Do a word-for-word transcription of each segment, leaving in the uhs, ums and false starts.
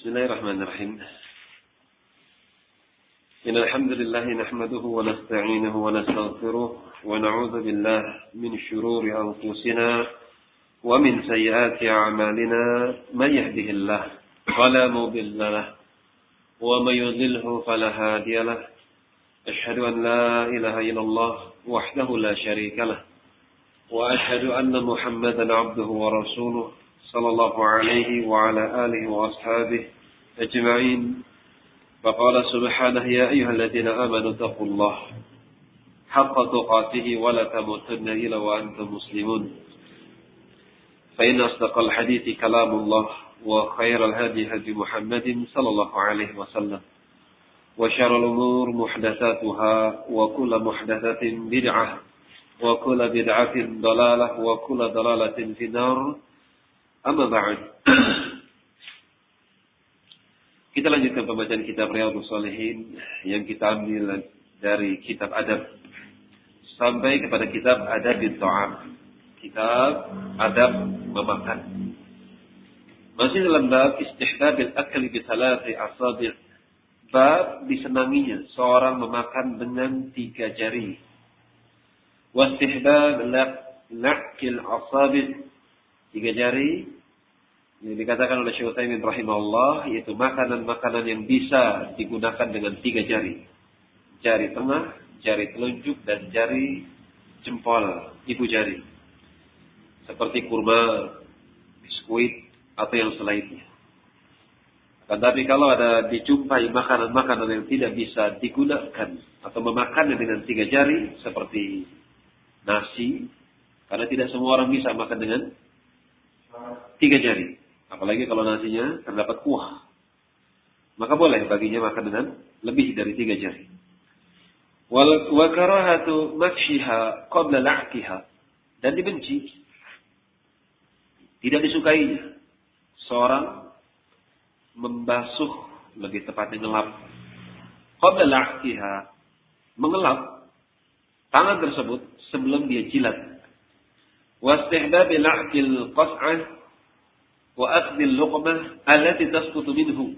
Bismillahirrahmanirrahim. Innal hamdalillah nahmaduhu wa nasta'inuhu wa nastaghfiruh wa na'udzu billahi min shururi anfusina wa min sayyiati a'malina. Man yahdihillahu fala mudilla lahu wa man yudlilhu fala hadiya lahu. Ashhadu an la ilaha illallah wahdahu la sharika lahu wa ashhadu anna Muhammadan 'abduhu wa rasuluh sallallahu alaihi wa ala alihi wa ashabihi ajma'in. Faqala subhanahu ya ayyuhalladzina amanu taqullaha haqqa tuqatih wa la tamutunna illa wa antum muslimun. Fa inna asdaqal hadithi kalamullah wa khairal hadi hadi Muhammadin sallallahu alaihi wasallam. Wa syarrul umur muhdatsatuha wa kullu muhdatsatin bid'ah wa kullu bid'atin dalalah wa kullu dalalatin finnar. Amma ba'd. Kita lanjutkan pembacaan kitab Riyadhus Shalihin yang kita ambil dari kitab adab sampai kepada kitab Adabit Ta'am. Kitab adab memakan. Masih dalam bab istihbabil akli bi thalathi asabi'. Bab disenanginya seorang memakan dengan tiga jari. Wastihbab la'kil asabi'. Tiga jari yang dikatakan oleh Syekh Utsaimin rahimahullah, yaitu makanan-makanan yang bisa digunakan dengan tiga jari. Jari tengah, jari telunjuk, dan jari jempol, ibu jari. Seperti kurma, biskuit, atau yang selainnya. Tetapi kalau ada dijumpai makanan-makanan yang tidak bisa digunakan atau memakannya dengan tiga jari, seperti nasi, karena tidak semua orang bisa makan dengan tiga jari. Apalagi kalau nasinya terdapat kuah. Maka boleh baginya makan dengan lebih dari tiga jari. Wa karahatu makshiha qabla la'kiha. Dan dibenci, tidak disukainya seorang membasuh, lebih tepatnya ngelap. Qabla la'kiha, mengelap tangan tersebut sebelum dia jilat. Wa istihbab la'kil qas'ah wa akhdil luqmah allati tasqutu minhu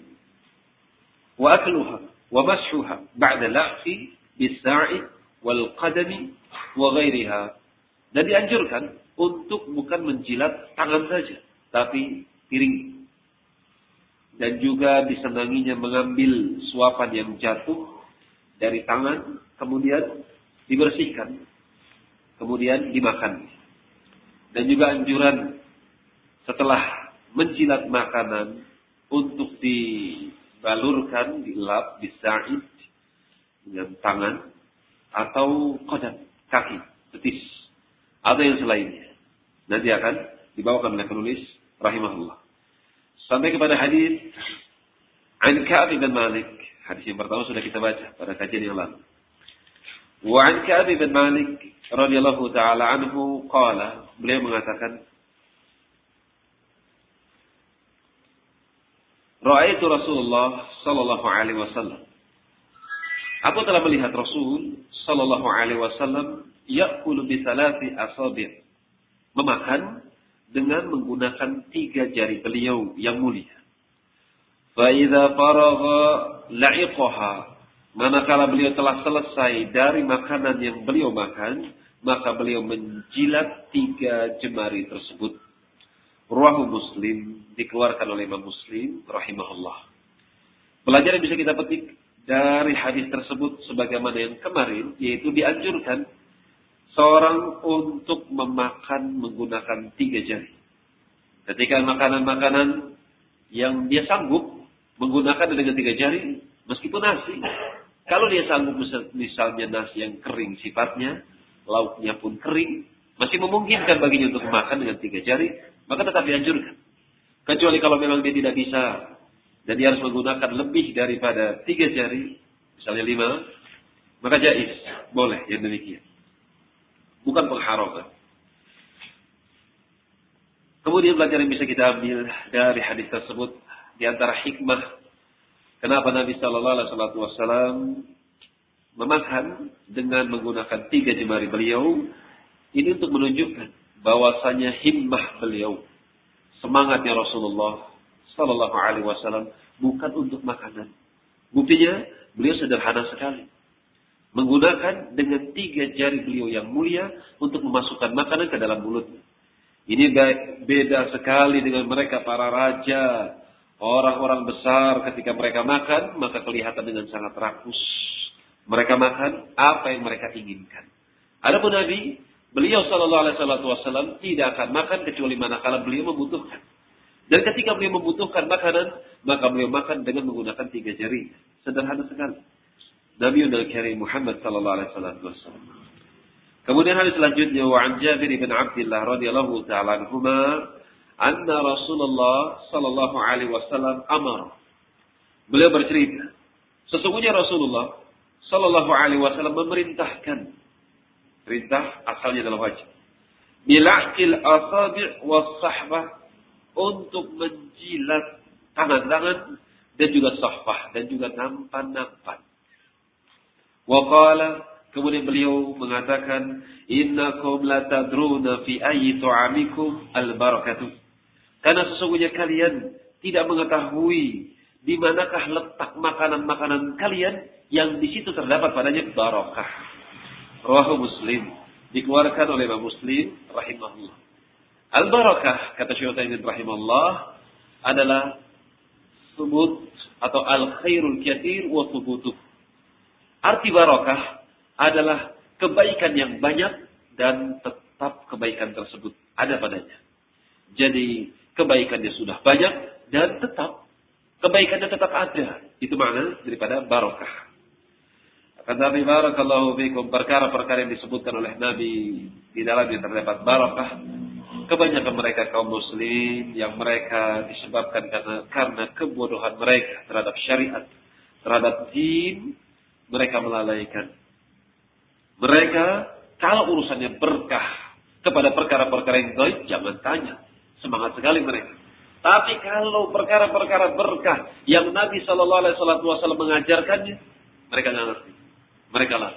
wa akluha wa mashuha ba'da la'fi bis-sa'i wal qadami wa ghairiha. Dan dianjurkan untuk bukan menjilat tangan saja, tapi piring. Dan juga disenanginya mengambil suapan yang jatuh dari tangan, kemudian dibersihkan, kemudian dimakan. Dan juga anjuran setelah menjilat makanan untuk dibalurkan, dilap, disa'id dengan tangan atau qadam, kaki, betis, atau yang selainnya. Nanti akan dibawakan oleh penulis rahimahullah. Sampai kepada hadis An Ka'ab bin Malik. Hadis yang pertama sudah kita baca pada kajian yang lalu. Wa an Ka'ab bin Malik radhiyallahu ta'ala anhu qala, beliau mengatakan, Ra'aitu Rasulullah sallallahu alaihi wasallam. Aku telah melihat Rasul sallallahu alaihi wasallam ya'kulu bi thalathi asabi'. Memakan dengan menggunakan tiga jari beliau yang mulia. Fa idza faragha la'iqaha. Manakala beliau telah selesai dari makanan yang beliau makan, maka beliau menjilat tiga jemari tersebut. Rawahu Muslim, dikeluarkan oleh Imam Muslim rahimahullah. Pelajaran bisa kita petik dari hadis tersebut sebagaimana yang kemarin, yaitu dianjurkan seorang untuk memakan menggunakan tiga jari. Ketika makanan-makanan yang dia sanggup menggunakan dengan tiga jari, meskipun nasi, kalau dia sanggup misalnya nasi yang kering sifatnya, lauknya pun kering, masih memungkinkan baginya untuk makan dengan tiga jari, maka tetap dianjurkan. Kecuali kalau memang dia tidak bisa dan dia harus menggunakan lebih daripada tiga jari, misalnya lima, maka jaiz, boleh yang demikian. Bukan pengharaman. Kemudian pelajaran yang bisa kita ambil dari hadis tersebut, di antara hikmah kenapa Nabi Sallallahu Alaihi Wasallam memakan dengan menggunakan tiga jemari beliau, ini untuk menunjukkan bahwasanya himmah beliau, semangatnya Rasulullah Sallallahu Alaihi Wasallam bukan untuk makanan. Buktinya beliau sederhana sekali, menggunakan dengan tiga jari beliau yang mulia untuk memasukkan makanan ke dalam mulutnya. Ini beda sekali dengan mereka para raja, orang-orang besar. Ketika mereka makan, maka kelihatan dengan sangat rakus. Mereka makan apa yang mereka inginkan. Adapun Nabi, beliau Sallallahu Alaihi Wasallam tidak akan makan kecuali manakala beliau membutuhkan. Dan ketika beliau membutuhkan makanan, maka beliau makan dengan menggunakan tiga jari. Sederhana sekali. Nabi Al-Karim Muhammad sallallahu alaihi wasallam. Kemudian hadis selanjutnya, wa an Jabir bin Abdullah radhiyallahu ta'ala anhuma, anna Rasulullah sallallahu alaihi wasallam amar. Beliau bercerita, sesungguhnya Rasulullah sallallahu alaihi wasallam memerintahkan. Perintah asalnya dalam wajib. Bila'kil asabi' was sahbah, untuk menjilat tangan-tangan dan juga sahbah dan juga nampan-nampan. Wa qala, kemudian beliau mengatakan, innakum latadruna fi ayyi tu'amikum al-barakatuh. Karena sesungguhnya kalian tidak mengetahui di manakah letak makanan-makanan kalian yang di situ terdapat padanya barakah. Rawahu Muslim, dikeluarkan oleh Imam Muslim rahimahullah. Al-barakah, kata Syekh Utsaimin rahimahullah, adalah subut atau al-khairul katsir wa thubutuh. Arti barakah adalah kebaikan yang banyak dan tetap kebaikan tersebut ada padanya. Jadi kebaikannya sudah banyak dan tetap kebaikannya tetap ada. Itu makna daripada barakah. Akan tapi barakallahu fikum, perkara-perkara yang disebutkan oleh Nabi di dalamnya terdapat barakah. Kebanyakan mereka kaum muslim yang mereka disebabkan karena karena kebodohan mereka terhadap syariat, terhadap din, mereka melalaikan. Mereka kalau urusannya berkah kepada perkara-perkara yang gaib, jangan tanya. Semangat sekali mereka. Tapi kalau perkara-perkara berkah yang Nabi Shallallahu Alaihi Wasallam mengajarkannya, mereka nggak ngerti. Mereka lalai.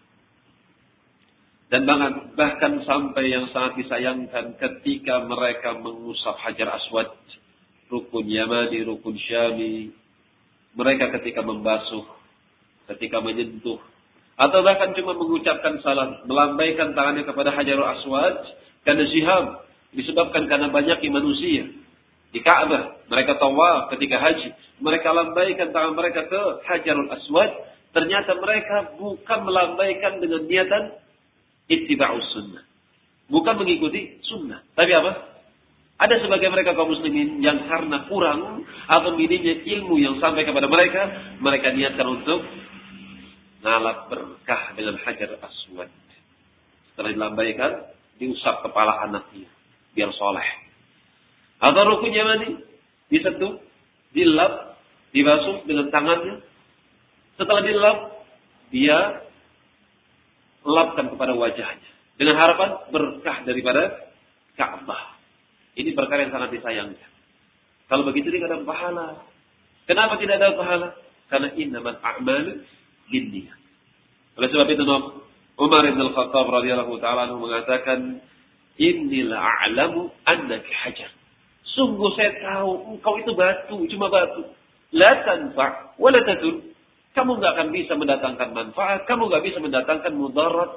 Dan bahkan sampai yang sangat disayangkan ketika mereka mengusap Hajar Aswad, rukun Yamani, rukun Syami, mereka ketika membasuh, ketika menyentuh, atau bahkan cuma mengucapkan salam, melambaikan tangannya kepada Hajar Aswad, karena ziham, disebabkan karena banyaknya manusia. Di Ka'bah, mereka tawaf ketika haji, mereka lambaikan tangan mereka ke Hajarul Aswad, ternyata mereka bukan melambaikan dengan niatan ittiba'us sunnah. Bukan mengikuti sunnah. Tapi apa? Ada sebagian mereka kaum muslimin yang karena kurang atau minimnya ilmu yang sampai kepada mereka, mereka niatkan untuk ngalap berkah dengan Hajar Aswad. Setelah dilambaikan, diusap kepala anaknya biar soleh. Atau rukun Yamani, disentuh, dilap, dibasuh dengan tangannya. Setelah dilap, dia lapkan kepada wajahnya dengan harapan berkah daripada Ka'bah. Ini perkara yang sangat disayangkan. Kalau begitu dia tidak ada pahala. Kenapa tidak ada pahala? Karena innamal a'malu binniyat. Oleh sebab itu Umar bin Al-Khattab radhiyallahu taala anhu mengatakan, "Inni la'alamu annaka hajar." Sungguh saya tahu engkau itu batu, cuma batu. La tanfa' wa la tadur. Kamu enggak akan bisa mendatangkan manfaat, kamu enggak bisa mendatangkan mudarat.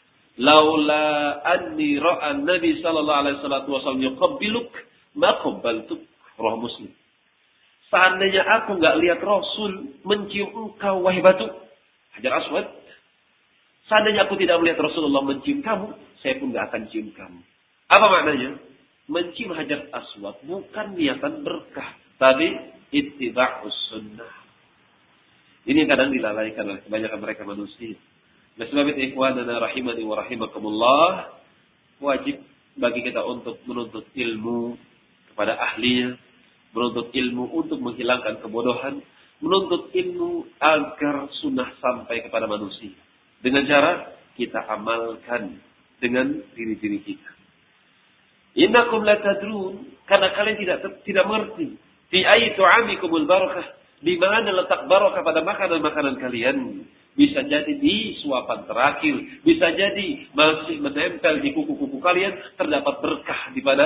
Laula anni ra'a Nabi sallallahu alaihi wasallam yuqabbiluk ma qabbaltuk. Roh Muslim. Seandainya aku enggak lihat Rasul mencium engkau wahai batu Hajar Aswad, seandainya aku tidak melihat Rasulullah mencium kamu, saya pun enggak akan cium kamu. Apa maknanya? Mencium Hajar Aswad bukan niatan berkah, tapi ittiba'us sunnah. Ini kadang dilalaikan oleh kebanyakan mereka manusia. Oleh sebab itu ikhwanana rahimani wa rahimakumullah, wajib bagi kita untuk menuntut ilmu kepada ahlinya, menuntut ilmu untuk menghilangkan kebodohan, menuntut ilmu agar sunnah sampai kepada manusia. Dengan cara kita amalkan dengan diri-diri kita. Innakum latadrun, karena kalian tidak tidak mengerti. Fi ayyi tu'amikumul barakah, di mana letak barakah pada makanan-makanan kalian. Bisa jadi di suapan terakhir, bisa jadi masih menempel di kuku-kuku kalian terdapat berkah di pada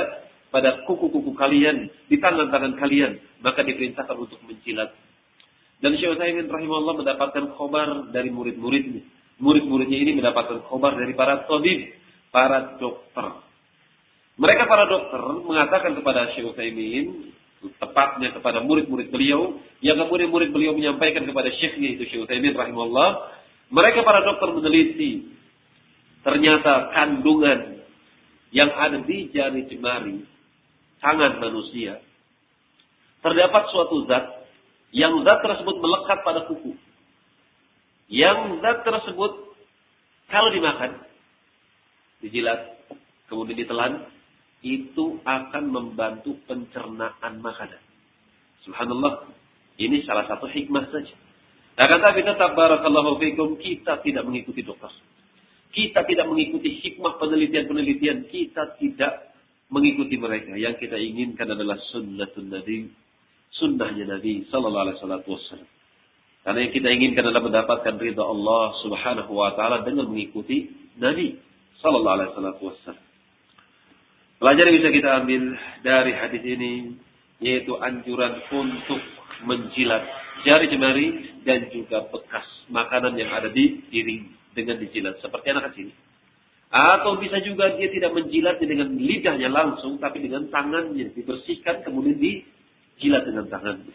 pada kuku-kuku kalian, di tangan-tangan kalian, maka diperintahkan untuk menjilat. Dan Syekh Utsaimin rahimahullah mendapatkan khobar dari murid-muridnya. Murid-muridnya ini mendapatkan khobar dari para tabib, para dokter. Mereka para dokter mengatakan kepada Syekh Utsaimin, tepatnya kepada murid-murid beliau, yang kemudian murid beliau menyampaikan kepada syekhnya itu Syekh Utsaimin rahimahullah, mereka para dokter meneliti, ternyata kandungan yang ada di jari jemari tangan manusia, terdapat suatu zat, yang zat tersebut melekat pada kuku. Yang zat tersebut kalau dimakan, dijilat, kemudian ditelan, itu akan membantu pencernaan makanan. Subhanallah, ini salah satu hikmah saja. Akan tapi tetap barakallahu fikum, kita tidak mengikuti dokter. Kita tidak mengikuti hikmah penelitian-penelitian. Kita tidak mengikuti mereka. Yang kita inginkan adalah sunnatun Nabi, sunnahnya Nabi sallallahu alaihi wasallam. Karena yang kita inginkan adalah mendapatkan ridha Allah Subhanahu wa taala dengan mengikuti Nabi sallallahu alaihi wasallam. Pelajaran yang bisa kita ambil dari hadis ini yaitu anjuran untuk menjilat jari jemari dan juga bekas makanan yang ada di piring dengan dijilat seperti anak kecil. Atau bisa juga dia tidak menjilatnya dengan lidahnya langsung, tapi dengan tangannya dibersihkan kemudian dijilat dengan tangannya.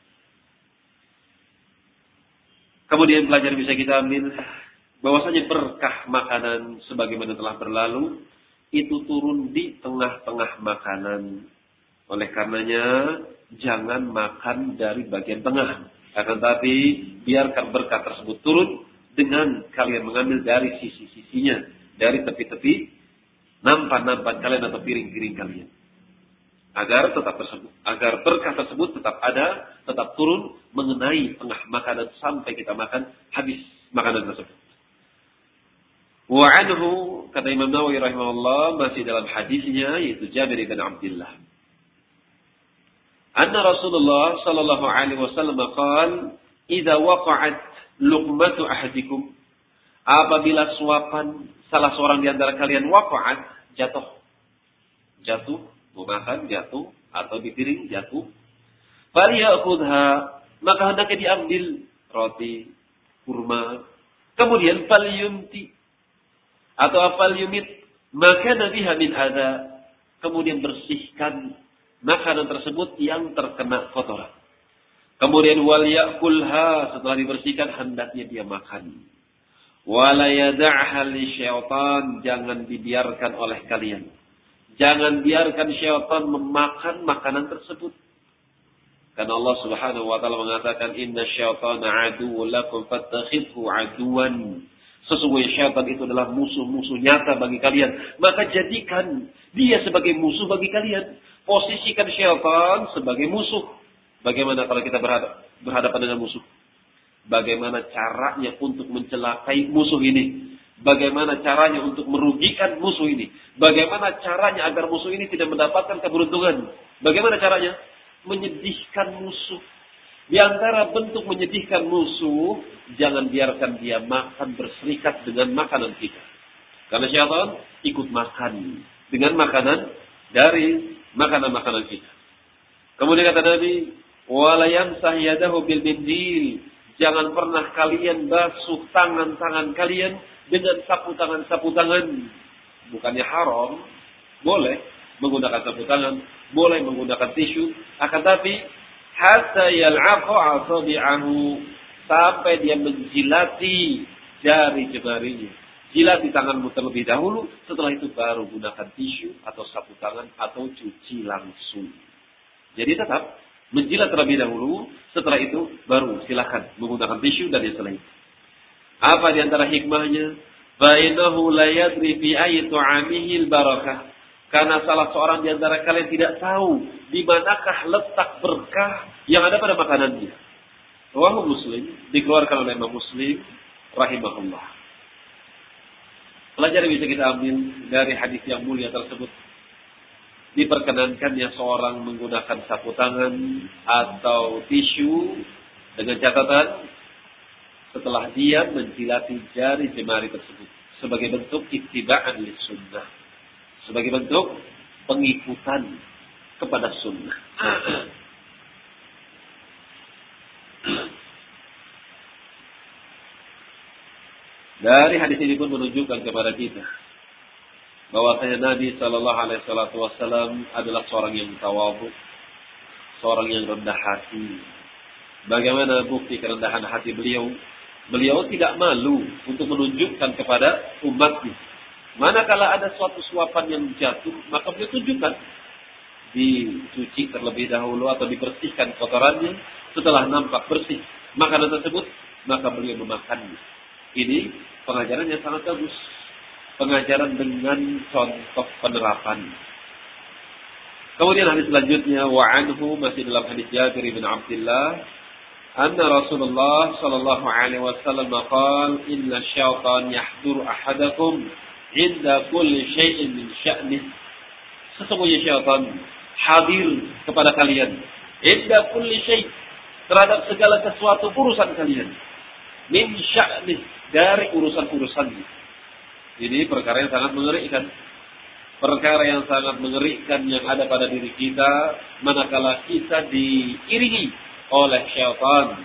Kemudian pelajaran bisa kita ambil bahwasanya berkah makanan sebagaimana telah berlalu itu turun di tengah-tengah makanan. Oleh karenanya jangan makan dari bagian tengah, akan tapi biarkan berkah tersebut turun dengan kalian mengambil dari sisi-sisinya, dari tepi-tepi nampan-nampan kalian atau piring-piring kalian. Agar tetap tersebut, agar berkah tersebut tetap ada, tetap turun mengenai tengah makanan sampai kita makan habis makanan tersebut. Wa anhu, kata Imam Nawawi rahimahullah, masih dalam hadisnya yaitu Jabir bin Abdullah. Anna Rasulullah sallallahu alaihi wasallam qala, "Idza waqa'at luqmatu ahadikum," apabila suapan salah seorang di antara kalian waqa'at, jatuh. Jatuh, mau makan jatuh atau di piring jatuh. Falyakhudha, maka hendaknya diambil roti, kurma, kemudian falyumti atau falyumit, maka nabiha min adza, kemudian bersihkan makanan tersebut yang terkena kotoran. Kemudian wal yakulha, setelah dibersihkan hendaknya dia makan. Wala yad'ha li syaitan, jangan dibiarkan oleh kalian. Jangan biarkan syaitan memakan makanan tersebut. Karena Allah Subhanahu wa taala mengatakan inna syaitana aduwwun lakum fattakhidhu aduwan. Sesungguhnya syaitan itu adalah musuh-musuh nyata bagi kalian, maka jadikan dia sebagai musuh bagi kalian. Posisikan syaitan sebagai musuh. Bagaimana kalau kita berhadap, berhadapan dengan musuh? Bagaimana caranya untuk mencelakai musuh ini? Bagaimana caranya untuk merugikan musuh ini? Bagaimana caranya agar musuh ini tidak mendapatkan keberuntungan? Bagaimana caranya? Menyedihkan musuh. Di antara bentuk menyedihkan musuh, jangan biarkan dia makan berserikat dengan makanan kita. Karena syaitan ikut makan dengan makanan dari makanan-makanan kita. Kemudian kata Nabi, wala yamsah yadahu bil mindil, jangan pernah kalian basuh tangan-tangan kalian dengan sapu tangan-sapu tangan. Bukannya haram, boleh menggunakan sapu tangan, boleh menggunakan tisu, akan tapi hatta yal'aqu asabi'ahu, sampai dia menjilati jari jemarinya. Jilati tanganmu terlebih dahulu, setelah itu baru gunakan tisu atau sapu tangan atau cuci langsung. Jadi tetap menjilat terlebih dahulu, setelah itu baru silakan menggunakan tisu dan yang selain. Apa di antara hikmahnya? Bainahu la yadri fi ayyi tu'amihi al-barakah. Karena salah seorang di antara kalian tidak tahu di manakah letak berkah yang ada pada makanannya. Rawahu Muslim, dikeluarkan oleh Imam Muslim rahimahullah. Pelajaran yang bisa kita ambil dari hadis yang mulia tersebut, diperkenankannya seorang menggunakan sapu tangan atau tisu dengan catatan setelah dia menjilati jari jemari tersebut sebagai bentuk ittiba'an lis sunnah, sebagai bentuk pengikutan kepada sunnah. Dari hadis ini pun menunjukkan kepada kita bahwasanya Nabi Shallallahu Alaihi Wasallam adalah seorang yang tawadhu, seorang yang rendah hati. Bagaimana bukti kerendahan hati beliau? Beliau tidak malu untuk menunjukkan kepada umatnya. Manakala ada suatu suapan yang jatuh, maka beliau tunjukkan, dicuci terlebih dahulu atau dibersihkan kotorannya. Setelah nampak bersih makanan tersebut, maka beliau memakannya. Ini pengajaran yang sangat bagus. Pengajaran dengan contoh penerapan. Kemudian hadis selanjutnya, wa anhu, masih dalam hadis Jabir bin Abdullah, anna Rasulullah sallallahu alaihi wasallam qala inna syaitan yahduru ahadakum inda kulli syai'in min sya'nih. Sesungguhnya syaitan hadir kepada kalian inda kulli syai', terhadap segala sesuatu urusan kalian, min sya'nih, dari urusan-urusannya. Ini perkara yang sangat mengerikan. Perkara yang sangat mengerikan yang ada pada diri kita manakala kita diiringi oleh syaitan.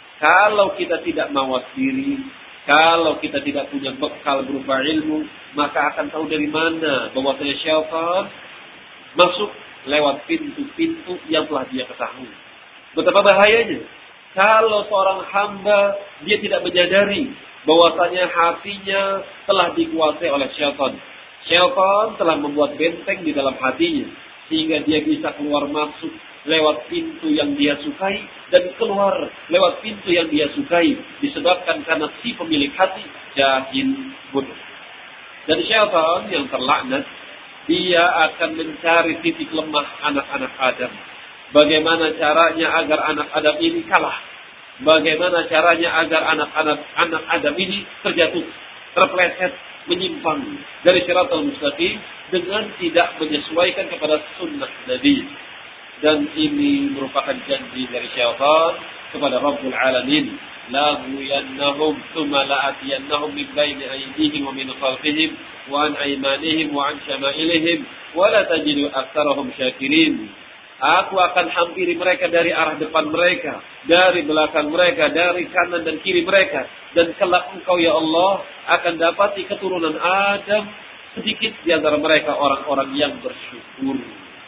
Kalau kita tidak mawas diri, kalau kita tidak punya bekal berupa ilmu, maka akan tahu dari mana bahwasanya syaitan masuk lewat pintu-pintu yang telah dia ketahui. Betapa bahayanya kalau seorang hamba dia tidak menyadari bahwasanya hatinya telah dikuasai oleh syaitan. Syaitan telah membuat benteng di dalam hatinya, sehingga dia bisa keluar masuk lewat pintu yang dia sukai dan keluar lewat pintu yang dia sukai, disebabkan karena si pemilik hati jahil bodoh. Dan syaitan yang terlaknat, dia akan mencari titik lemah anak-anak Adam. Bagaimana caranya agar anak Adam ini kalah? Bagaimana caranya agar anak-anak anak Adam ini terjatuh, terpeleset, menyimpang dari siratal mustaqim dengan tidak menyesuaikan kepada sunnah Nabi. Dan ini merupakan janji dari syaitan kepada Rabbul Alamin. La ghuyannahum thumma la'atiyannahum min baini aydihim wa min khalfihim wa an aymanihim wa an syama'ilihim wa la tajidu aktsarahum syakirin. Aku akan hampiri mereka dari arah depan mereka, dari belakang mereka, dari kanan dan kiri mereka. Dan kelak engkau ya Allah akan dapati keturunan Adam sedikit di antara mereka orang-orang yang bersyukur.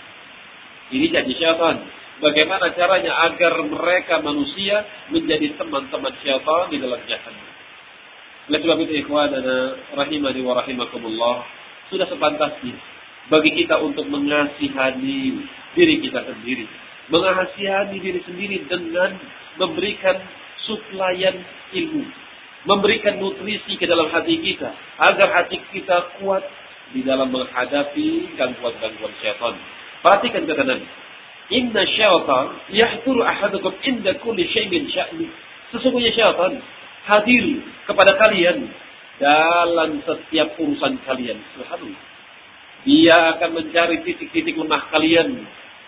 Ini janji syaitan. Bagaimana caranya agar mereka manusia menjadi teman-teman syaitan di dalam jahannam. Oleh sebab itu ikhwanana rahimani wa rahimakumullah, sudah sepantasnya bagi kita untuk mengasihani diri kita sendiri, mengasihani diri sendiri dengan memberikan suplaian ilmu, memberikan nutrisi ke dalam hati kita, agar hati kita kuat di dalam menghadapi gangguan-gangguan syaitan. Perhatikan kata Nabi, inna syaitan yahduru ahadukum inda kulli syai'in sya'ni. Sesungguhnya syaitan hadir kepada kalian dalam setiap urusan kalian. Subhanallah. Dia akan mencari titik-titik lemah kalian.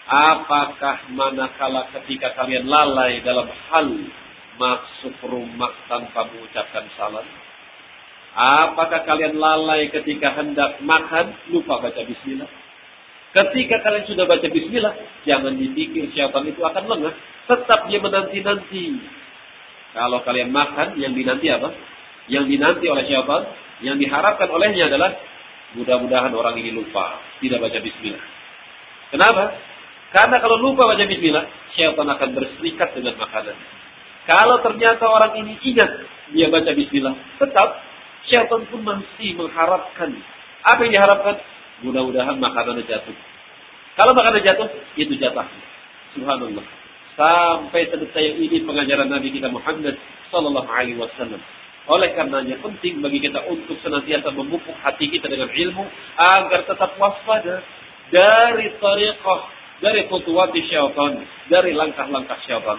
Apakah manakala ketika kalian lalai dalam hal masuk rumah tanpa mengucapkan salam? Apakah kalian lalai ketika hendak makan lupa baca bismillah? Ketika kalian sudah baca bismillah, jangan dipikir syaitan itu akan lengah. Tetap dia menanti-nanti. Kalau kalian makan, yang dinanti apa? Yang dinanti oleh syaitan, yang diharapkan olehnya adalah mudah-mudahan orang ini lupa, tidak baca bismillah. Kenapa? Karena kalau lupa baca bismillah, syaitan akan berserikat dengan makanan. Kalau ternyata orang ini ingat dia baca bismillah, tetap syaitan pun masih mengharapkan. Apa yang diharapkan? Mudah-mudahan makanannya jatuh. Kalau makanan jatuh, itu jatah. Subhanallah. Sampai sedetik ini pengajaran Nabi kita Muhammad sallallahu alaihi wasallam. Oleh karenanya penting bagi kita untuk senantiasa memupuk hati kita dengan ilmu agar tetap waspada dari tariqah, dari khutuwati syaitan, dari langkah-langkah syaitan.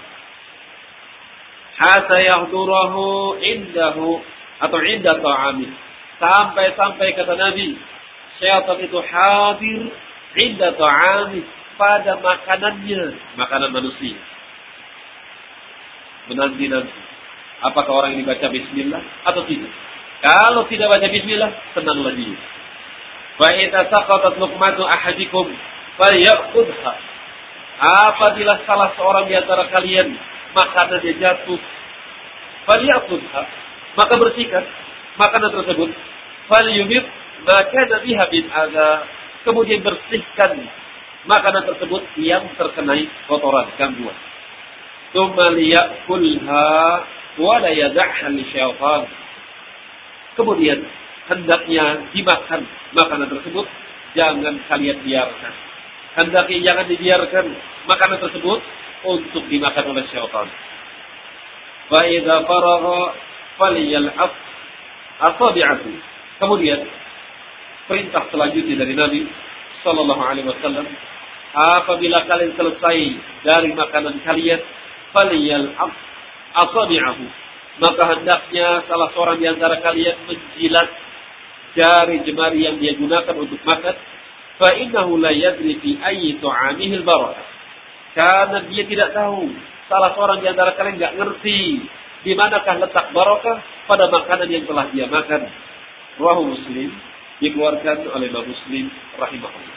Hatta yahdurahu indahu atau inda ta'ami. Sampai-sampai kata Nabi, syaitan itu hadir inda ta'ami, pada makanannya, makanan manusia. Menanti-nanti apakah orang ini baca bismillah atau tidak. Kalau tidak baca bismillah, tenanglah dia. Fa idza saqatat luqmatu ahadikum falya'khudha. Apabila salah seorang di antara kalian makanannya jatuh, falya'khudha, maka bersihkan makanan tersebut. Falyumit maka biha bin adza, kemudian bersihkan makanan tersebut yang terkenai kotoran gangguan. Tsumma liya'kulha wa la yad'ha lisyaitan. Kemudian hendaknya dimakan makanan tersebut, jangan kalian biarkan. Hendaknya jangan dibiarkan makanan tersebut untuk dimakan oleh syaitan. Fa idza faragha falyal'af asabi'ahu. Kemudian perintah selanjutnya dari Nabi sallallahu alaihi wasallam, apabila kalian selesai dari makanan kalian, falyal'af asabi'ahu, maka hendaknya salah seorang di antara kalian menjilat jari jemari yang dia gunakan untuk makan. Fa innahu la yadri fi ayyi ta'amihi al-barakah. Karena dia tidak tahu, salah seorang di antara kalian enggak ngerti di manakah letak barakah pada makanan yang telah dia makan. Rawahu Muslim, dikeluarkan oleh Imam Muslim rahimahullah.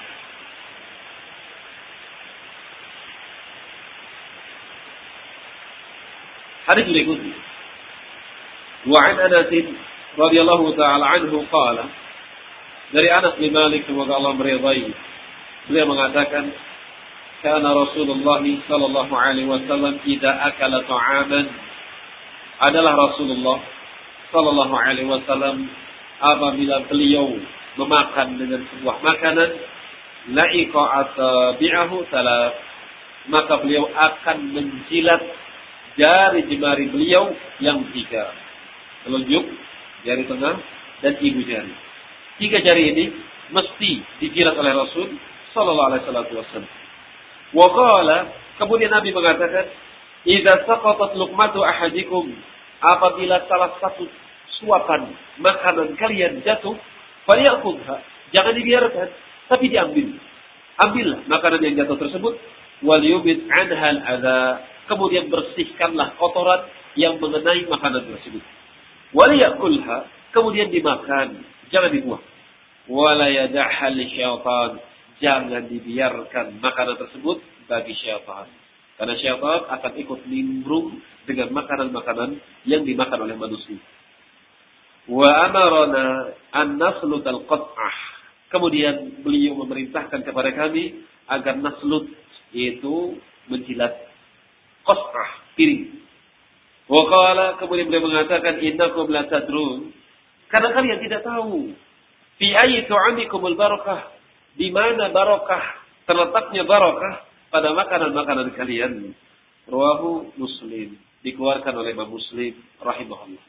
Hadis berikutnya. Wa 'an Anas radhiyallahu ta'ala anhu qala, dari Anas bin Malik semoga Allah meridai, beliau mengatakan, kana Rasulullah sallallahu alaihi wasallam idza akala ta'aman, adalah Rasulullah sallallahu alaihi wasallam apabila beliau memakan dengan sebuah makanan, la'iqa asabi'ahu salat, maka beliau akan menjilat jari jemari beliau yang tiga, telunjuk, jari tengah, dan ibu jari. Tiga jari ini mesti dijilat oleh Rasul sallallahu alaihi wasallam. Wa qala, kemudian Nabi mengatakan, idza saqatat luqmatu ahadikum, apabila salah satu suapan makanan kalian jatuh, falya'khudha, jangan dibiarkan, tapi diambil. Ambillah makanan yang jatuh tersebut, wal yubid anha al-adza, kemudian bersihkanlah kotoran yang mengenai makanan tersebut. Wal ya'kulha, kemudian dimakan, jangan dibuang. Wala yad'ha lisyaitan, jangan dibiarkan makanan tersebut bagi syaitan. Karena syaitan akan ikut nimbrung dengan makanan-makanan yang dimakan oleh manusia. Wa amarana an naslut al-qat'ah. Kemudian beliau memerintahkan kepada kami agar naslut, yaitu menjilat qat'ah, piring. Wa qala, kemudian beliau mengatakan, innakum la tadrun, karena kalian tidak tahu, fi ayyi tu'amikumul barakah, di mana barakah, terletaknya barakah pada makanan-makanan kalian. Rawahu Muslim, dikeluarkan oleh Imam Muslim rahimahullah.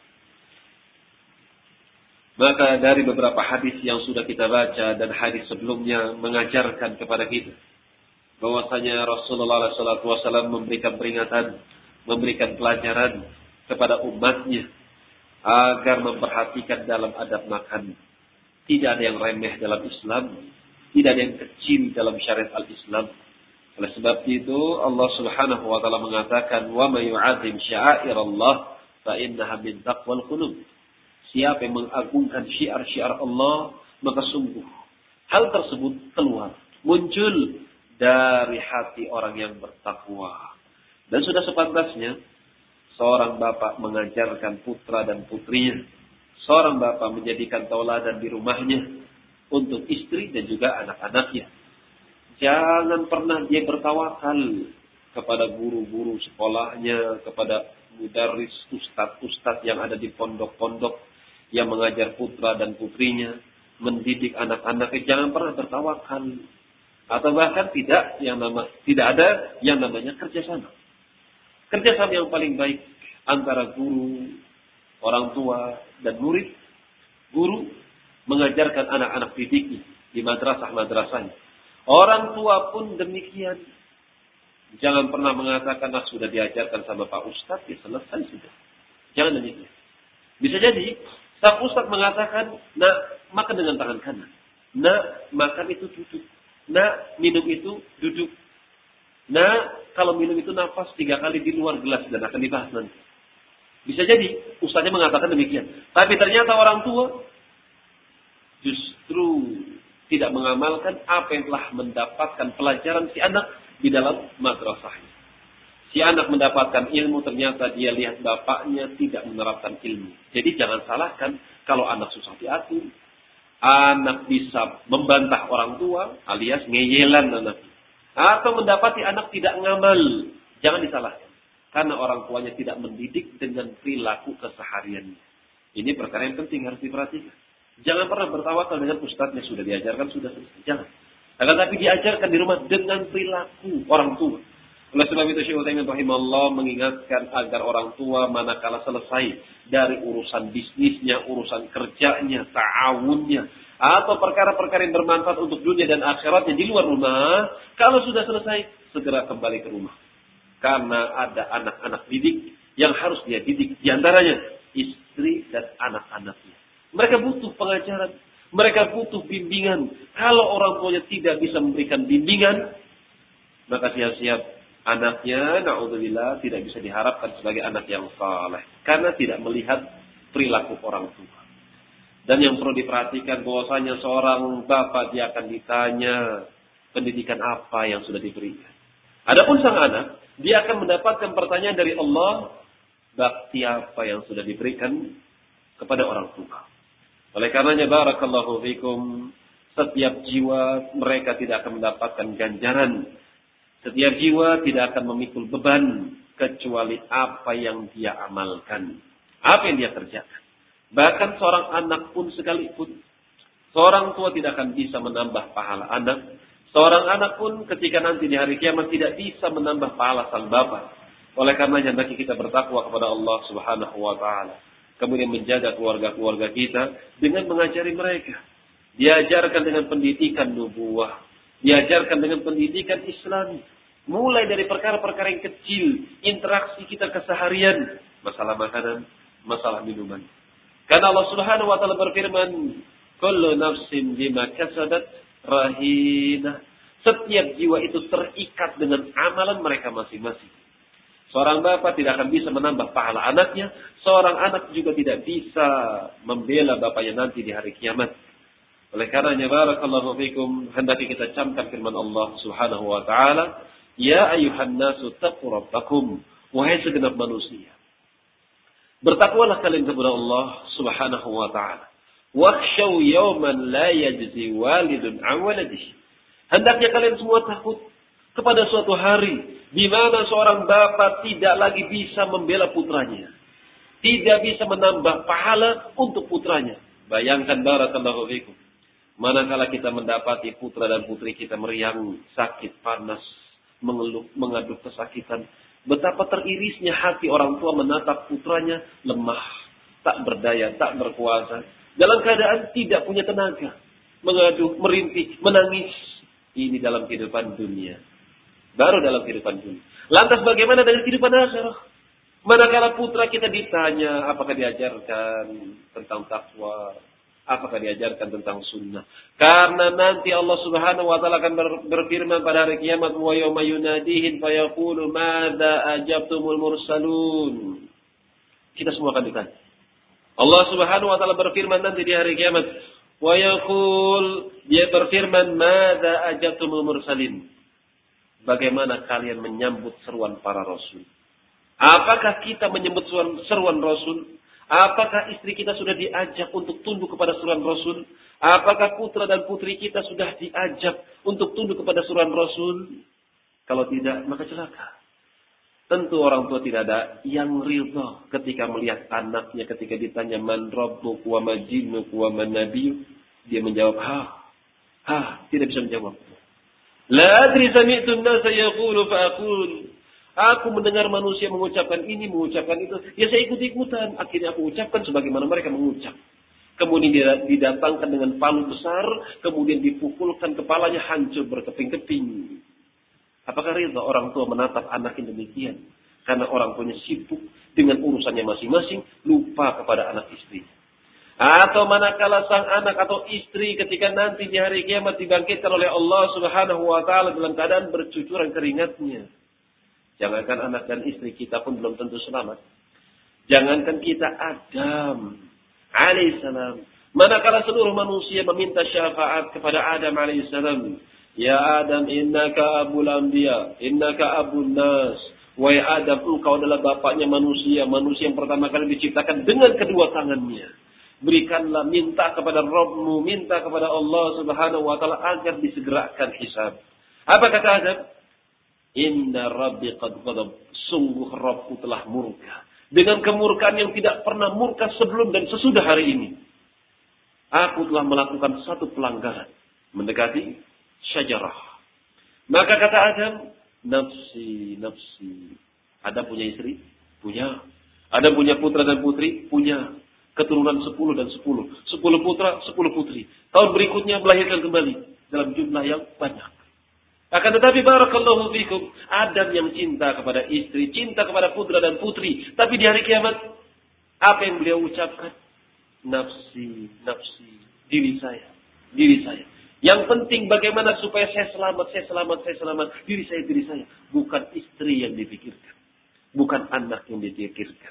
Maka dari beberapa hadis yang sudah kita baca dan hadis sebelumnya mengajarkan kepada kita bahwasanya Rasulullah shallallahu alaihi wasallam memberikan peringatan, memberikan pelajaran kepada umatnya agar memperhatikan dalam adab makan. Tidak ada yang remeh dalam Islam, tidak ada yang kecil dalam syariat al-Islam. Oleh sebab itu Allah Subhanahu wa taala mengatakan, "Wa may yu'azzim sya'airallah fa innaha min taqwal qulub." Siapa yang mengagungkan syiar-syiar Allah, maka sungguh hal tersebut keluar, muncul dari hati orang yang bertakwa. Dan sudah sepantasnya seorang bapak mengajarkan putra dan putrinya, seorang bapak menjadikan tauladan di rumahnya untuk istri dan juga anak-anaknya. Jangan pernah dia bertawakal kepada guru-guru sekolahnya, kepada mudaris, ustadz-ustadz yang ada di pondok-pondok yang mengajar putra dan putrinya, mendidik anak-anaknya. Jangan pernah bertawakal, atau bahkan tidak yang nama tidak ada yang namanya kerjasama. Kerjasama yang paling baik antara guru, orang tua, dan murid. Guru mengajarkan anak-anak didiknya di madrasah-madrasahnya. Orang tua pun demikian. Jangan pernah mengatakan, nah sudah diajarkan sama Pak Ustadz, ya selesai sudah. Jangan demikian. Bisa jadi, sang Ustadz mengatakan, nah makan dengan tangan kanan. Nah makan itu duduk. Nah minum itu duduk. Nah kalau minum itu nafas tiga kali di luar gelas dan akan dibahas nanti. Bisa jadi Ustadznya mengatakan demikian. Tapi ternyata orang tua justru tidak mengamalkan apa yang telah mendapatkan pelajaran si anak di dalam madrasahnya. Si anak mendapatkan ilmu, ternyata dia lihat bapaknya tidak menerapkan ilmu. Jadi jangan salahkan kalau anak susah diatur. Anak bisa membantah orang tua alias ngeyelan anak. Atau mendapati anak tidak ngamal. Jangan disalahkan. Karena orang tuanya tidak mendidik dengan perilaku kesehariannya. Ini perkara yang penting harus diperhatikan. Jangan pernah bertawakal dengan ustadznya. Sudah diajarkan, sudah selesai. Jangan. Akan tapi diajarkan di rumah dengan perilaku orang tua. Oleh sebab itu Syekh Utsaimin rahimahullah mengingatkan agar orang tua manakala selesai dari urusan bisnisnya, urusan kerjanya, ta'awunnya, atau perkara-perkara yang bermanfaat untuk dunia dan akhiratnya di luar rumah, kalau sudah selesai, segera kembali ke rumah. Karena ada anak-anak didik yang harus dia didik. Di antaranya istri dan anak-anaknya. Mereka butuh pengajaran. Mereka butuh bimbingan. Kalau orang tuanya tidak bisa memberikan bimbingan, maka siap-siap anaknya, na'udzubillah, tidak bisa diharapkan sebagai anak yang saleh. Karena tidak melihat perilaku orang tua. Dan yang perlu diperhatikan bahwasanya seorang bapak dia akan ditanya pendidikan apa yang sudah diberikan. Adapun sang anak, dia akan mendapatkan pertanyaan dari Allah, bakti apa yang sudah diberikan kepada orang tua. Oleh karenanya barakallahu fikum, setiap jiwa mereka tidak akan mendapatkan ganjaran. Setiap jiwa tidak akan memikul beban kecuali apa yang dia amalkan. Apa yang dia kerjakan. Bahkan seorang anak pun sekalipun. Seorang tua tidak akan bisa menambah pahala anak. Seorang anak pun ketika nanti di hari kiamat tidak bisa menambah pahala sang bapak. Oleh karenanya hendaknya kita bertakwa kepada Allah Subhanahu wa taala. Kemudian menjaga keluarga-keluarga kita dengan mengajari mereka. Diajarkan dengan pendidikan nubuwah. Diajarkan dengan pendidikan Islam. Mulai dari perkara-perkara yang kecil, interaksi kita keseharian, masalah makanan, masalah minuman. Karena Allah Subhanahu wa taala berfirman, "Kullu nafsin bima kasabat rahinah." Setiap jiwa itu terikat dengan amalan mereka masing-masing. Seorang bapak tidak akan bisa menambah pahala anaknya, seorang anak juga tidak bisa membela bapaknya nanti di hari kiamat. Oleh karenanya barakallahu fikum, hendaknya kita camkan firman Allah Subhanahu wa taala, "Ya ayyuhan nasu taqu rabbakum." Wahai segenap manusia, bertakwalah kalian kepada Allah Subhanahu wa taala. Wakhshaw yawman la yajzi walidun 'an waladihi. Hendaknya kalian semua takut kepada suatu hari di mana seorang bapak tidak lagi bisa membela putranya. Tidak bisa menambah pahala untuk putranya. Bayangkan barakallahu fikum. Manakala kita mendapati putra dan putri kita meriang, sakit, panas, mengeluh, mengaduk kesakitan. Betapa teririsnya hati orang tua menatap putranya lemah, tak berdaya, tak berkuasa. Dalam keadaan tidak punya tenaga. Mengaduh, merintih, menangis. Ini dalam kehidupan dunia. Baru dalam kehidupan dunia. Lantas bagaimana dengan kehidupan akhirat? Manakala putra kita ditanya apakah diajarkan tentang takwa, apakah diajarkan tentang sunnah. Karena nanti Allah Subhanahu wa taala akan berfirman pada hari kiamat, wa yawma yunadihim fa yaqulu madza ajabtumul mursalun. Kita semua akan ditanya. Allah Subhanahu wa taala berfirman nanti di hari kiamat, wa yaqul, dia berfirman, madza ajabtumul mursalin. Bagaimana kalian menyambut seruan para rasul? Apakah kita menyambut seruan, seruan rasul? Apakah istri kita sudah diajak untuk tunduk kepada seruan Rasul? Apakah putra dan putri kita sudah diajak untuk tunduk kepada seruan Rasul? Kalau tidak, maka celaka. Tentu orang tua tidak ada yang ridha ketika melihat anaknya ketika ditanya man rabbuk wa ma jinuk wa man nabiyuk. Dia menjawab, ha, ha, tidak bisa menjawab. La adri sami'tu an-nasa yaqulu fa aqul. Aku mendengar manusia mengucapkan ini, mengucapkan itu. Ya saya ikut-ikutan. Akhirnya aku ucapkan sebagaimana mereka mengucap. Kemudian dia didatangkan dengan palu besar. Kemudian dipukulkan kepalanya hancur berkeping-keping. Apakah rida orang tua menatap anaknya demikian? Karena orang tuanya sibuk dengan urusannya masing-masing. Lupa kepada anak istri. Atau manakala sang anak atau istri ketika nanti di hari kiamat dibangkitkan oleh Allah Subhanahu wa taala dalam keadaan bercucuran keringatnya. Jangankan anak dan istri kita pun belum tentu selamat. Jangankan kita Adam alaihissalam Manakala seluruh manusia meminta syafaat kepada Adam alaihissalam. Ya Adam, innaka abul anbiya, innaka abun nas. Wahai Adam, engkau adalah bapaknya manusia, manusia yang pertama kali diciptakan dengan kedua tangannya. Berikanlah, minta kepada Rabbmu, minta kepada Allah Subhanahu wa taala agar disegerakan hisab. Apa kata Adam? Inna rabbi qad ghadab, sungguh Rabbku telah murka. Dengan kemurkaan yang tidak pernah murka sebelum dan sesudah hari ini. Aku telah melakukan satu pelanggaran, mendekati syajarah. Maka kata Adam, nafsi, nafsi. Adam punya istri? Punya. Adam punya putra dan putri? Punya. Keturunan sepuluh dan sepuluh. Sepuluh putra, sepuluh putri. Tahun berikutnya melahirkan kembali. Dalam jumlah yang banyak. Akan tetapi barakallahu fikum. Adam yang cinta kepada istri, cinta kepada putra dan putri. Tapi di hari kiamat, apa yang beliau ucapkan? Nafsi, nafsi. Diri saya, diri saya. Yang penting bagaimana supaya saya selamat, saya selamat, saya selamat. Diri saya, diri saya. Bukan istri yang dipikirkan. Bukan anak yang dipikirkan.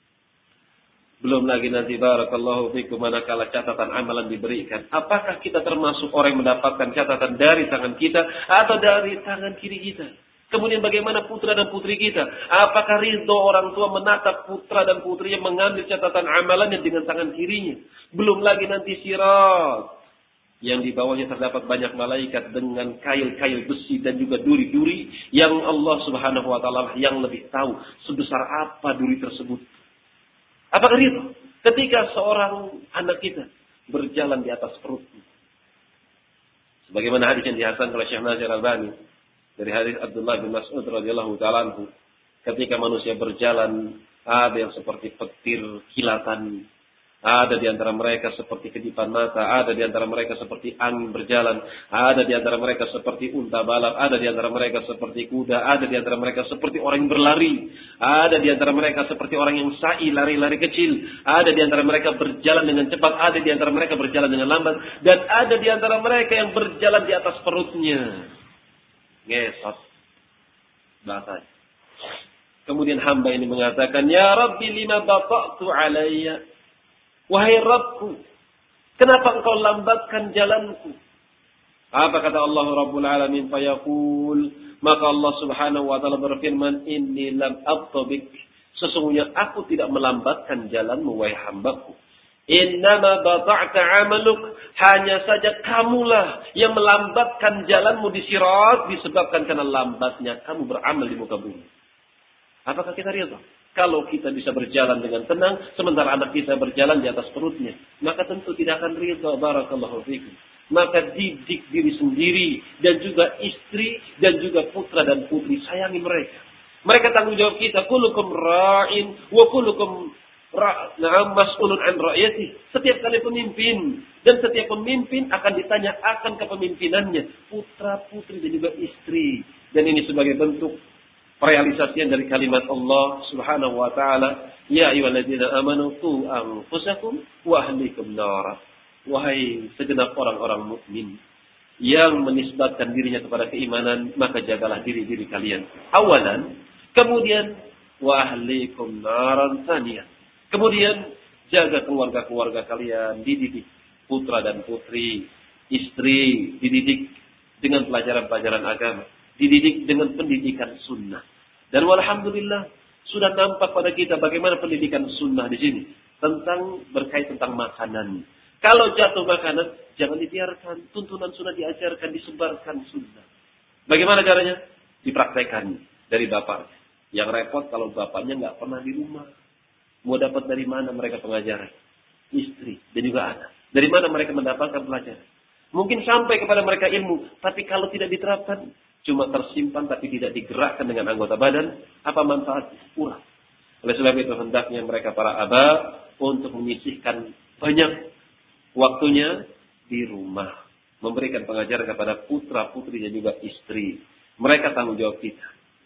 Belum lagi nanti barakallahu fikum manakala catatan amalan diberikan. Apakah kita termasuk orang yang mendapatkan catatan dari tangan kita atau dari tangan kiri kita? Kemudian bagaimana putra dan putri kita? Apakah ridho orang tua menatap putra dan putri yang mengambil catatan amalannya dengan tangan kirinya? Belum lagi nanti sirat. Yang di bawahnya terdapat banyak malaikat dengan kail-kail besi dan juga duri-duri yang Allah Subhanahu wa taala yang lebih tahu sebesar apa duri tersebut. Apakah itu? Ketika seorang anak kita berjalan di atas perutnya. Sebagaimana hadis yang dihasankan oleh Syekh Nasir Al-Albani dari hadis Abdullah bin Mas'ud radhiyallahu taala anhu, ketika manusia berjalan ada yang seperti petir kilatan. Ada di antara mereka seperti kedipan mata, ada di antara mereka seperti angin berjalan, ada di antara mereka seperti unta balap, ada di antara mereka seperti kuda, ada di antara mereka seperti orang yang berlari, ada di antara mereka seperti orang yang sa'i, lari-lari kecil, ada di antara mereka berjalan dengan cepat, ada di antara mereka berjalan dengan lambat, dan ada di antara mereka yang berjalan di atas perutnya. Ngesot. Bahasanya. Kemudian hamba ini mengatakan, Ya Rabbi lima bata'tu alayya. Wahai Rabbku, kenapa engkau lambatkan jalanku? Apa kata Allah Rabbul Alamin? Fayaqul, maka Allah Subhanahu wa taala berfirman, Inni lam abtabik. Sesungguhnya aku tidak melambatkan jalanmu, wahai hambaku. Innama bata'ta amaluk. Hanya saja kamulah yang melambatkan jalanmu di sirat disebabkan karena lambatnya kamu beramal di muka bumi. Apakah kita ridha? Kalau kita bisa berjalan dengan tenang, sementara anak kita berjalan di atas perutnya, maka tentu tidak akan ridha. Barakallahu fikum. Maka didik diri sendiri dan juga istri dan juga putra dan putri, sayangi mereka. Mereka tanggung jawab kita. Kullukum ra'in wa kullukum na'am mas'ulun an ra'yati. Setiap kali pemimpin dan setiap pemimpin akan ditanya akan kepemimpinannya, putra, putri dan juga istri. Dan ini sebagai bentuk realisasian dari kalimat Allah Subhanahu wa taala, ya ayyuhalladzina amanu qu anfusakum wa ahlikum nar. Wahai segenap orang-orang mukmin yang menisbatkan dirinya kepada keimanan, maka jagalah diri-diri kalian awalan, kemudian wa ahlikum naran tsaniyan. Kemudian jaga keluarga-keluarga kalian, dididik putra dan putri, istri dididik dengan pelajaran-pelajaran agama, dididik dengan pendidikan sunnah. Dan walhamdulillah sudah nampak pada kita bagaimana pendidikan sunnah di sini tentang berkait tentang makanan. Kalau jatuh makanan jangan dibiarkan, tuntunan sunnah diajarkan, disebarkan sunnah. Bagaimana caranya? Dipraktekkan dari bapaknya. Yang repot kalau bapaknya nggak pernah di rumah. Mau dapat dari mana mereka pengajaran? Istri dan juga anak. Dari mana mereka mendapatkan pelajaran? Mungkin sampai kepada mereka ilmu, tapi kalau tidak diterapkan, cuma tersimpan tapi tidak digerakkan dengan anggota badan, apa manfaatnya? Kurang. Oleh sebab itu hendaknya mereka para aba untuk menyisihkan banyak waktunya di rumah, memberikan pengajaran kepada putra putri dan juga istri. Mereka tanggung jawab kita.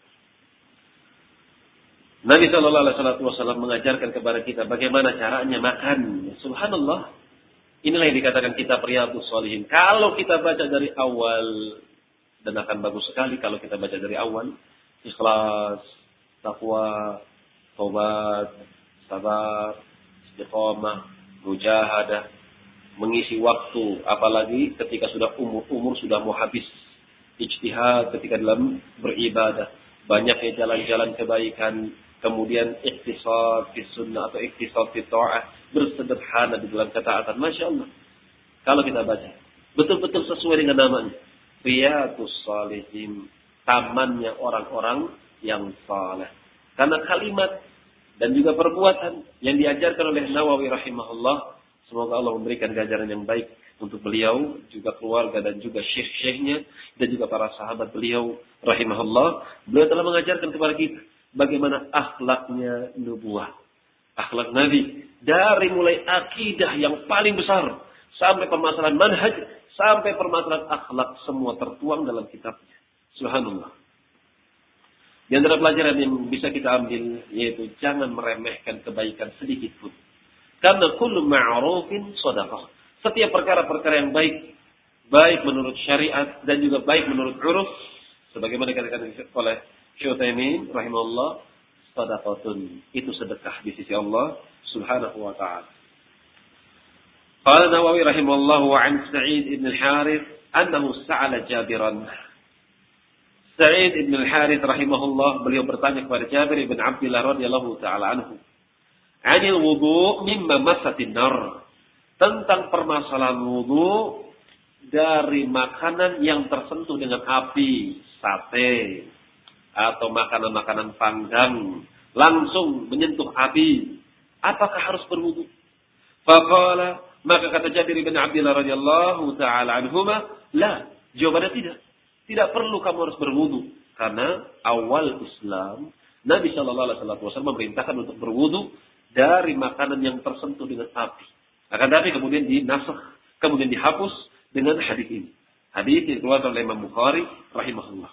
Nabi Shallallahu Alaihi Wasallam mengajarkan kepada kita bagaimana caranya makan. Subhanallah. Inilah yang dikatakan kitab Riyadhus Shalihin. Kalau kita baca dari awal, dan akan bagus sekali kalau kita baca dari awal, ikhlas, taqwa, taubat, sabar, istiqamah, mujahadah, mengisi waktu, apalagi ketika sudah umur-umur sudah mau habis. Ijtihad ketika dalam beribadah, banyaknya jalan-jalan kebaikan, kemudian iktisad fi sunnah atau iktisad fi ta'ah, bersederhana di dalam ketaatan. Masya Allah. Kalau kita baca, betul-betul sesuai dengan namanya. Riyadhus Shalihin, tamannya orang-orang yang saleh. Karena kalimat dan juga perbuatan yang diajarkan oleh Nawawi rahimahullah, semoga Allah memberikan ganjaran yang baik untuk beliau, juga keluarga dan juga syekh-syekhnya, dan juga para sahabat beliau rahimahullah. Beliau telah mengajarkan kepada kita bagaimana akhlaknya nubuah, akhlak Nabi, dari mulai akidah yang paling besar sampai permasalahan manhaj, sampai permasalahan akhlak, semua tertuang dalam kitabnya. Subhanallah. Di antara pelajaran yang bisa kita ambil, yaitu jangan meremehkan kebaikan sedikit pun. Karena kullu ma'rufin shadaqah. Setiap perkara-perkara yang baik, baik menurut syariat dan juga baik menurut uruf, sebagaimana dikatakan oleh Syekh Utsaimin rahimahullah, shadaqatun, itu sedekah di sisi Allah Subhanahu wa taala. Qala Nawawi rahimahullah wa 'an Sa'id ibn al-Harith annahu sa'ala Jabiran. Sa'id ibn al-Harith rahimahullah, beliau bertanya kepada Jabir ibn Abdullah radhiyallahu taala anhu, "Anil wudu' mimma massatin nar." Tentang permasalahan wudu dari makanan yang tersentuh dengan api, sate atau makanan-makanan panggang langsung menyentuh api, apakah harus berwudu? Faqala, maka kata Jabir ibn Abdullah radhiyallahu taala anhuma, la, jawabannya tidak. Tidak perlu kamu harus berwudu. Karena awal Islam, Nabi shallallahu alaihi wasallam memerintahkan untuk berwudu dari makanan yang tersentuh dengan api. Akan tapi kemudian dinasakh, kemudian dihapus dengan hadis ini. Hadis yang dikeluarkan oleh Imam Bukhari rahimahullah.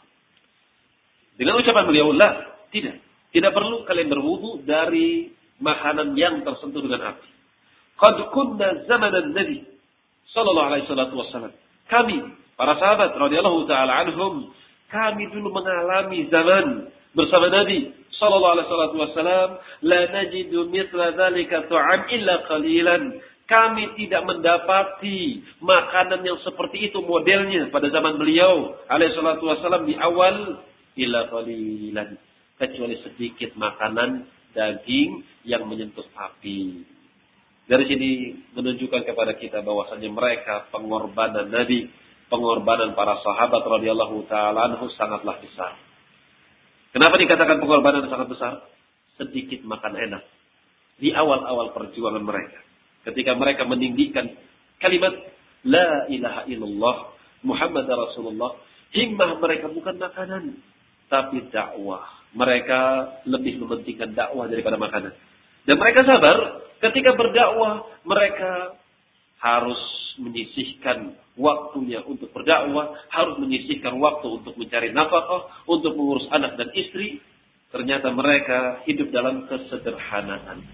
Dengan ucapan beliau, la, tidak. Tidak perlu kalian berwudu dari makanan yang tersentuh dengan api. Qad kunna zamanan Nabi sallallahu alaihi wasallam. Kami para sahabat radhiyallahu taala anhum, kami dulu mengalami zaman bersama Nabi sallallahu alaihi wasallam, la najidu mithla dzalika ta'am illa qalilan. Kami tidak mendapati makanan yang seperti itu modelnya pada zaman beliau alaihi salatu wasallam di awal, illa qalilan, kecuali sedikit makanan daging yang menyentuh api. Dari sini menunjukkan kepada kita bahwasanya mereka pengorbanan Nabi, pengorbanan para sahabat radhiyallahu taala anhu sangatlah besar. Kenapa dikatakan pengorbanan sangat besar? Sedikit makan enak. Di awal-awal perjuangan mereka, ketika mereka meninggikan kalimat la ilaha illallah Muhammad Rasulullah, himmah mereka bukan makanan, tapi dakwah. Mereka lebih mementingkan dakwah daripada makanan. Dan mereka sabar ketika berdakwah, mereka harus menyisihkan waktunya untuk berdakwah, harus menyisihkan waktu untuk mencari nafkah, untuk mengurus anak dan istri. Ternyata mereka hidup dalam kesederhanaan.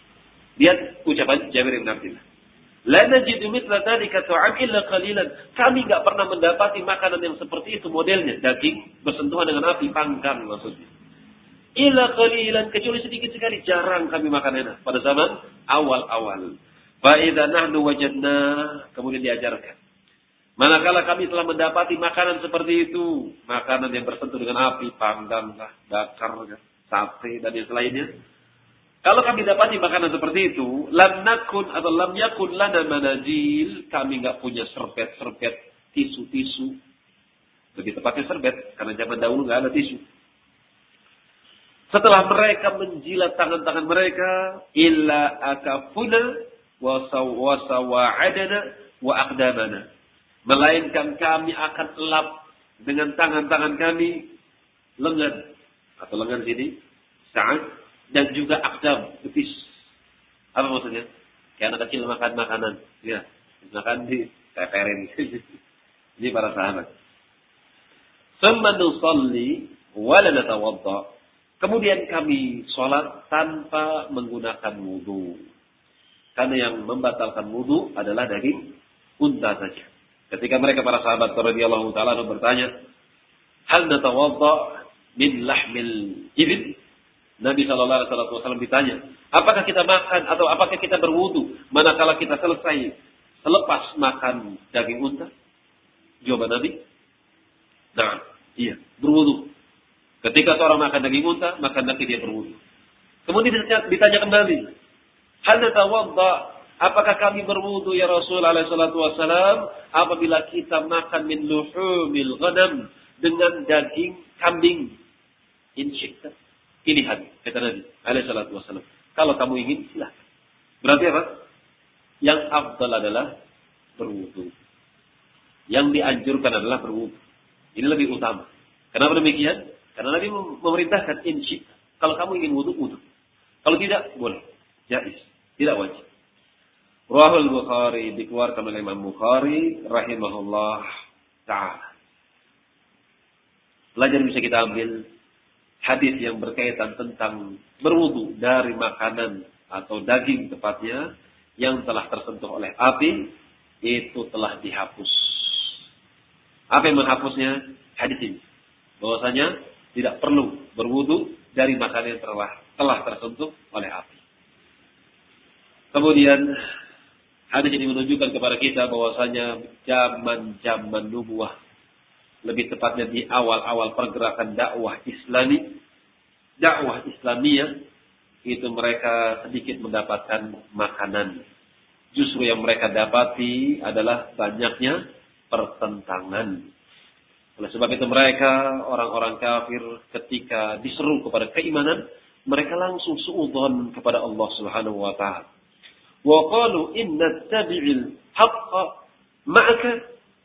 Lihat ucapan Jabir bin Abdullah. La najidu mithla dzalika ta'am illa qalilan. Kami enggak pernah mendapati makanan yang seperti itu modelnya, daging bersentuhan dengan api panggang maksudnya. Illa qalilan, kecuali sedikit sekali, jarang kami makan enak pada zaman awal-awal. Fa idza nahnu wajadna, kemudian diajarkan. Manakala kami telah mendapati makanan seperti itu, makanan yang bersentuh dengan api, panggang, bakar, sate dan yang lainnya. Kalau kami dapati makanan seperti itu, lam nakun atau lam yakun lana manajil, kami enggak punya serbet-serbet, tisu-tisu. Lebih tepatnya serbet, karena zaman dahulu enggak ada tisu. Setelah mereka menjilat tangan-tangan mereka, illa akafuna wa sawa'adana wa aqdamana. Melainkan kami akan elap dengan tangan-tangan kami lengan atau lengan sini, sa'ad, dan juga aqdam, betis. Apa maksudnya? Kayak anak kecil makan makanan, ya, makan di teperin. Ini para sahabat. Tsumma nusalli wa la natawadda. Kemudian kami sholat tanpa menggunakan wudu. Karena yang membatalkan wudu adalah daging unta saja. Ketika mereka para sahabat radhiyallahu taala bertanya, "Hal natawadda min lahmil ibil?" Nabi sallallahu alaihi wasallam ditanya, "Apakah kita makan atau apakah kita berwudu manakala kita selesai selepas makan daging unta? Jawaban Nabi, nah, iya, berwudu. Ketika seorang makan daging unta, maka nanti dia berwudu. Kemudian ditanya kembali, hal natawadda, apakah kami berwudu ya Rasul alaihi salatu wasalam apabila kita makan min luhumil ghanam, dengan daging kambing? Insyikta, pilihan, kata Nabi alaihi salatu wasalam. Kalau kamu ingin, silakan. Berarti apa? Yang afdal adalah berwudu. Yang dianjurkan adalah berwudu. Ini lebih utama. Kenapa demikian? Karena Nabi memerintahkan insyikta. Kalau kamu ingin wudu, wudu. Kalau tidak, boleh. Jaiz. Tidak wajib. Rawahul Bukhari, dikeluarkan oleh Imam Bukhari rahimahullah ta'ala. Pelajaran bisa kita ambil hadis yang berkaitan tentang berwudu dari makanan atau daging tepatnya yang telah tersentuh oleh api, itu telah dihapus. Apa yang menghapusnya? Hadis ini. Bahwasanya tidak perlu berwudu dari makanan yang telah telah tersentuh oleh api. Kemudian hadis ini menunjukkan kepada kita bahwasanya zaman-zaman nubuwah, lebih tepatnya di awal-awal pergerakan dakwah Islami, dakwah Islamiyah, itu mereka sedikit mendapatkan makanan. Justru yang mereka dapati adalah banyaknya pertentangan. Oleh sebab itu mereka, orang-orang kafir, ketika diseru kepada keimanan, mereka langsung suudzon kepada Allah Subhanahu wa taala. Wa qalu inna tabi'il haqqa ma'aka,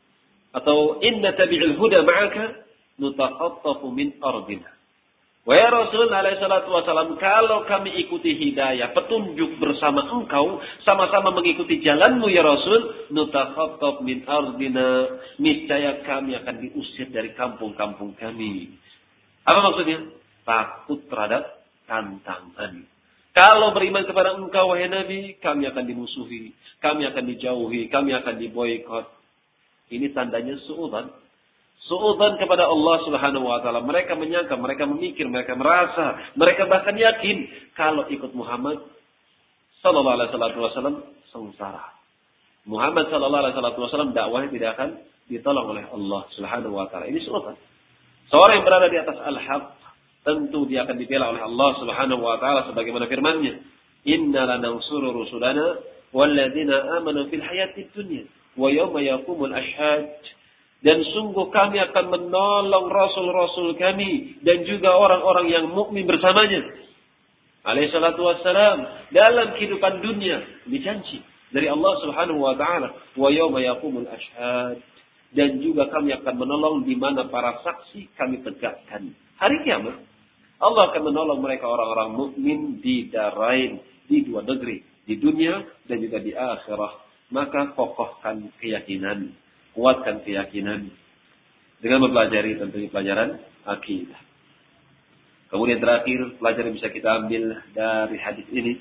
atau inna tabi'il huda ma'aka nutakhattafu min ardina. Wa ya Rasul alaihi salatu wasalam, kalau kami ikuti hidayah, petunjuk bersama engkau, sama-sama mengikuti jalanmu ya Rasul, nutakhattaf min ardina, niscaya kami akan diusir dari kampung-kampung kami. Apa maksudnya? Takut terhadap tantangan. Kalau beriman kepada engkau wahai Nabi, kami akan dimusuhi, kami akan dijauhi, kami akan diboikot. Ini tandanya suudzon. Suudzon kepada Allah Subhanahu wa taala. Mereka menyangka, mereka memikir, mereka merasa, mereka bahkan yakin kalau ikut Muhammad sallallahu alaihi wasallam sengsara. Muhammad sallallahu alaihi wasallam dakwahnya tidak akan ditolong oleh Allah Subhanahu wa taala. Ini suudzon. Seorang yang berada di atas al-haq, tentu dia akan dibela oleh Allah Subhanahu wa taala sebagaimana firman-Nya, "Inna lanansuru rusulana walladzina amanu fil hayatid dunya wa yauma yaqumul ashhad." Dan sungguh kami akan menolong rasul-rasul kami dan juga orang-orang yang mukmin bersamanya. Alaihi salatu wassalam, dalam kehidupan dunia dijanji dari Allah Subhanahu wa taala, wa yauma yaqumul ashhad, dan juga kami akan menolong di mana para saksi kami tegakkan. Hari kiamat Allah akan menolong mereka orang-orang mukmin di darain, di dua negeri, di dunia dan juga di akhirah. Maka kokohkan keyakinan, kuatkan keyakinan dengan mempelajari tentunya pelajaran akidah. Kemudian terakhir, pelajaran bisa kita ambil dari hadis ini,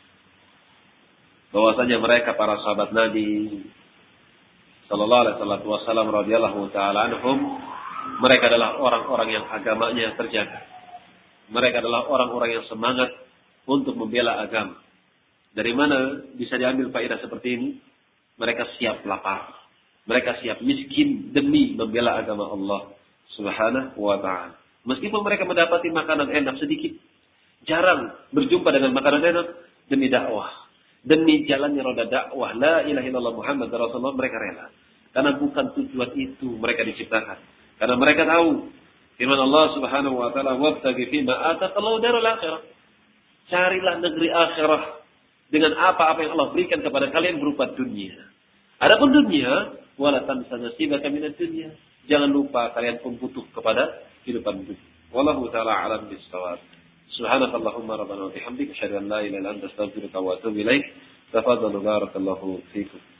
bahwasanya mereka para sahabat Nabi sallallahu alaihi wasallam radhiyallahu taala anhum, mereka adalah orang-orang yang agamanya terjaga. Mereka adalah orang-orang yang semangat untuk membela agama. Dari mana bisa diambil faedah seperti ini? Mereka siap lapar. Mereka siap miskin demi membela agama Allah Subhanahu wa ta'ala. Meskipun mereka mendapati makanan enak sedikit, jarang berjumpa dengan makanan enak, demi dakwah, demi jalannya roda dakwah la ilaha illallah Muhammad Rasulullah, mereka rela. Karena bukan tujuan itu mereka diciptakan. Karena mereka tahu firman Allah Subhanahu wa ta'ala, "Wabtaghi fima atakallahu daral akhirah." Carilah negeri akhirah dengan apa-apa yang Allah berikan kepada kalian berupa dunia. Adapun dunia, wala tansa nasibaka minad dunya. Jangan lupa kalian pun butuh kepada kehidupan dunia. Wallahu ta'ala a'lam bis-shawab. Subhanakallahumma rabbana wa bihamdika asyhadu an la ilaha illa anta astaghfiruka wa atubu ilaik. Tafadhalu barakallahu fiikum.